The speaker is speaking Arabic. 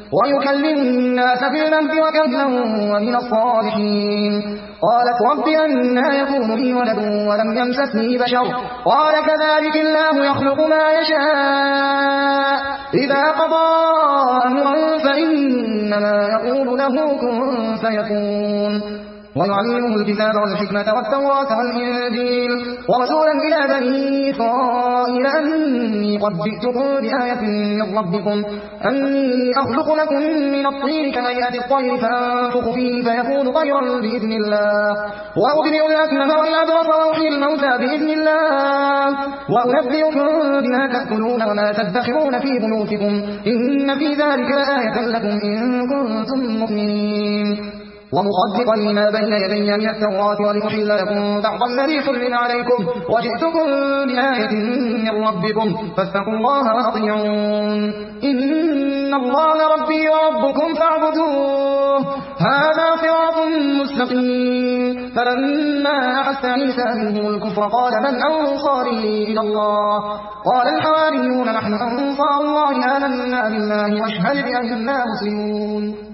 ويكلم الناس في المهد وكهلا ومن الصالحين. قالت رب أنى يكون لي ولد ولم يمسسني بشر قال كذلك الله يخلق ما يشاء إذا قضى أمرا فإنما يقول له كن فيكون. ويعلمه الكتاب والحكمة والتوراة والإنجيل ورسولا إلى بني إسرائيل أني قد جئتكم بآية من ربكم أني أخلق لكم من الطين كهيئة الطير فأنفخ فيه فيكون طيرا بإذن الله وأبرئ الأكمه والأبرص وأحيي الموتى بإذن الله وأنبئكم بما تأكلون وما تدخرون في بيوتكم إن في ذلك لآية لكم إن كنتم مؤمنين. ومصدقا لما بين يدي من التوراة ولأحل لكم بعض الذي حرم عليكم وجئتكم بآية من ربكم فاتقوا الله وأطيعون. إن الله ربي وربكم فاعبدوه هذا صراط مستقيم. فلما أحس عيسى منهم الكفر قال من أنصاري إلى الله قال الحواريون نحن أنصار الله آمنا بالله واشهد بأننا مسلمون.